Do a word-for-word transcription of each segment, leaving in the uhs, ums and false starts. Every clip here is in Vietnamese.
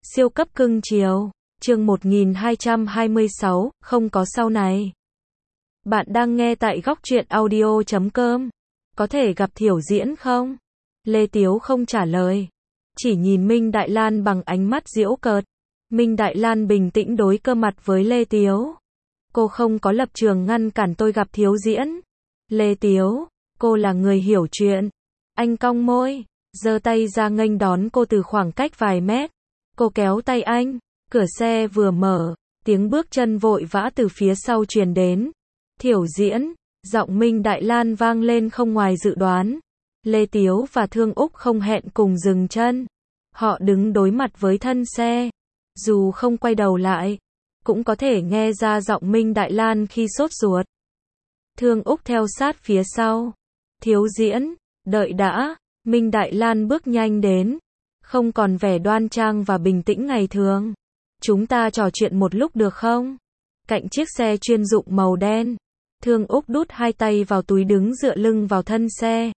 Siêu cấp cưng chiều, chương một nghìn hai trăm hai mươi sáu, không có sau này. Bạn đang nghe tại góc truyện audio chấm com. Có thể gặp Thiểu Diễn không? Lê Tiếu không trả lời. Chỉ nhìn Minh Đại Lan bằng ánh mắt giễu cợt. Minh Đại Lan bình tĩnh đối cơ mặt với Lê Tiếu. Cô không có lập trường ngăn cản tôi gặp Thiếu Diễn. Lê Tiếu, cô là người hiểu chuyện. Anh cong môi, giơ tay ra nghênh đón cô từ khoảng cách vài mét. Cô kéo tay anh, cửa xe vừa mở, tiếng bước chân vội vã từ phía sau truyền đến. Thiểu Diễn, giọng Minh Đại Lan vang lên không ngoài dự đoán. Lê Tiếu và Thương Úc không hẹn cùng dừng chân. Họ đứng đối mặt với thân xe. Dù không quay đầu lại, cũng có thể nghe ra giọng Minh Đại Lan khi sốt ruột. Thương Úc theo sát phía sau. Thiếu Diễn, đợi đã. Minh Đại Lan bước nhanh đến. Không còn vẻ đoan trang và bình tĩnh ngày thường. Chúng ta trò chuyện một lúc được không? Cạnh chiếc xe chuyên dụng màu đen, Thương Úc đút hai tay vào túi đứng dựa lưng vào thân xe.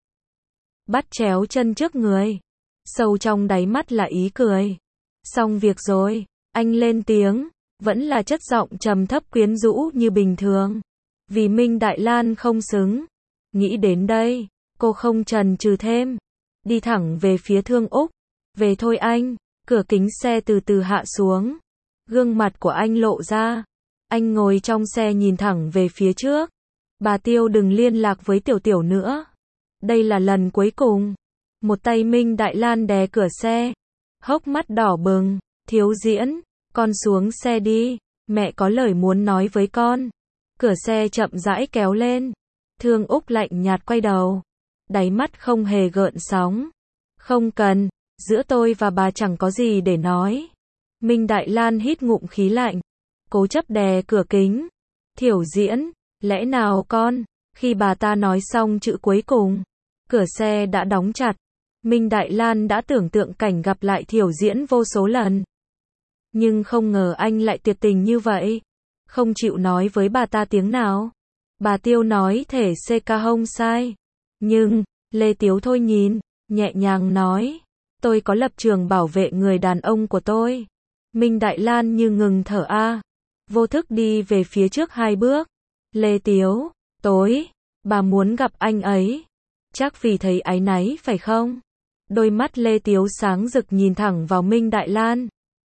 Bắt chéo chân trước người. Sâu trong đáy mắt là ý cười. Xong việc rồi, anh lên tiếng, vẫn là chất giọng trầm thấp quyến rũ như bình thường. Vì Minh Đại Lan không xứng. Nghĩ đến đây, cô không chần chừ thêm. Đi thẳng về phía Thương Úc. Về thôi anh, cửa kính xe từ từ hạ xuống. Gương mặt của anh lộ ra. Anh ngồi trong xe nhìn thẳng về phía trước. Bà Tiêu đừng liên lạc với Tiểu Tiểu nữa. Đây là lần cuối cùng. Một tay Minh Đại Lan đè cửa xe. Hốc mắt đỏ bừng. Thiếu Diễn, con xuống xe đi. Mẹ có lời muốn nói với con. Cửa xe chậm rãi kéo lên. Thương Úc lạnh nhạt quay đầu. Đáy mắt không hề gợn sóng. Không cần. Giữa tôi và bà chẳng có gì để nói. Minh Đại Lan hít ngụm khí lạnh. Cố chấp đè cửa kính. Thiểu Diễn, lẽ nào con? Khi bà ta nói xong chữ cuối cùng, cửa xe đã đóng chặt. Minh Đại Lan đã tưởng tượng cảnh gặp lại Thiểu Diễn vô số lần. Nhưng không ngờ anh lại tuyệt tình như vậy. Không chịu nói với bà ta tiếng nào. Bà Tiêu nói thể xê ca không sai. Nhưng, Lê Tiếu thôi nhìn, nhẹ nhàng nói. Tôi có lập trường bảo vệ người đàn ông của tôi. Minh Đại Lan như ngừng thở a, vô thức đi về phía trước hai bước. Lê Tiếu, tối, bà muốn gặp anh ấy. Chắc vì thấy áy náy phải không? Đôi mắt Lê Tiếu sáng rực nhìn thẳng vào Minh Đại Lan.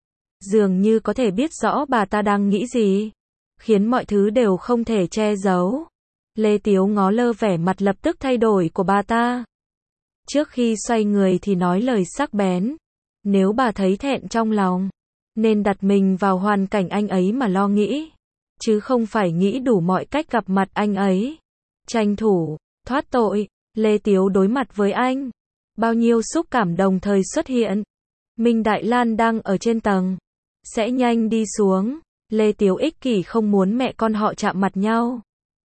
Dường như có thể biết rõ bà ta đang nghĩ gì. Khiến mọi thứ đều không thể che giấu. Lê Tiếu ngó lơ vẻ mặt lập tức thay đổi của bà ta. Trước khi xoay người thì nói lời sắc bén. Nếu bà thấy thẹn trong lòng, nên đặt mình vào hoàn cảnh anh ấy mà lo nghĩ. Chứ không phải nghĩ đủ mọi cách gặp mặt anh ấy. Tranh thủ, thoát tội. Lê Tiếu đối mặt với anh. Bao nhiêu xúc cảm đồng thời xuất hiện. Minh Đại Lan đang ở trên tầng. Sẽ nhanh đi xuống. Lê Tiếu ích kỷ không muốn mẹ con họ chạm mặt nhau.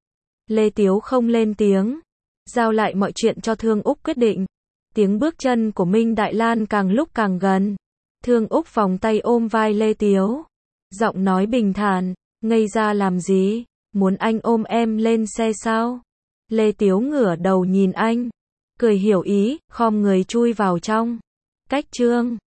Lê Tiếu không lên tiếng. Giao lại mọi chuyện cho Thương Úc quyết định. Tiếng bước chân của Minh Đại Lan càng lúc càng gần. Thương Úc vòng tay ôm vai Lê Tiếu. Giọng nói bình thản, ngây ra làm gì, muốn anh ôm em lên xe sao? Lê Tiếu ngửa đầu nhìn anh, cười hiểu ý, khom người chui vào trong. Cách chương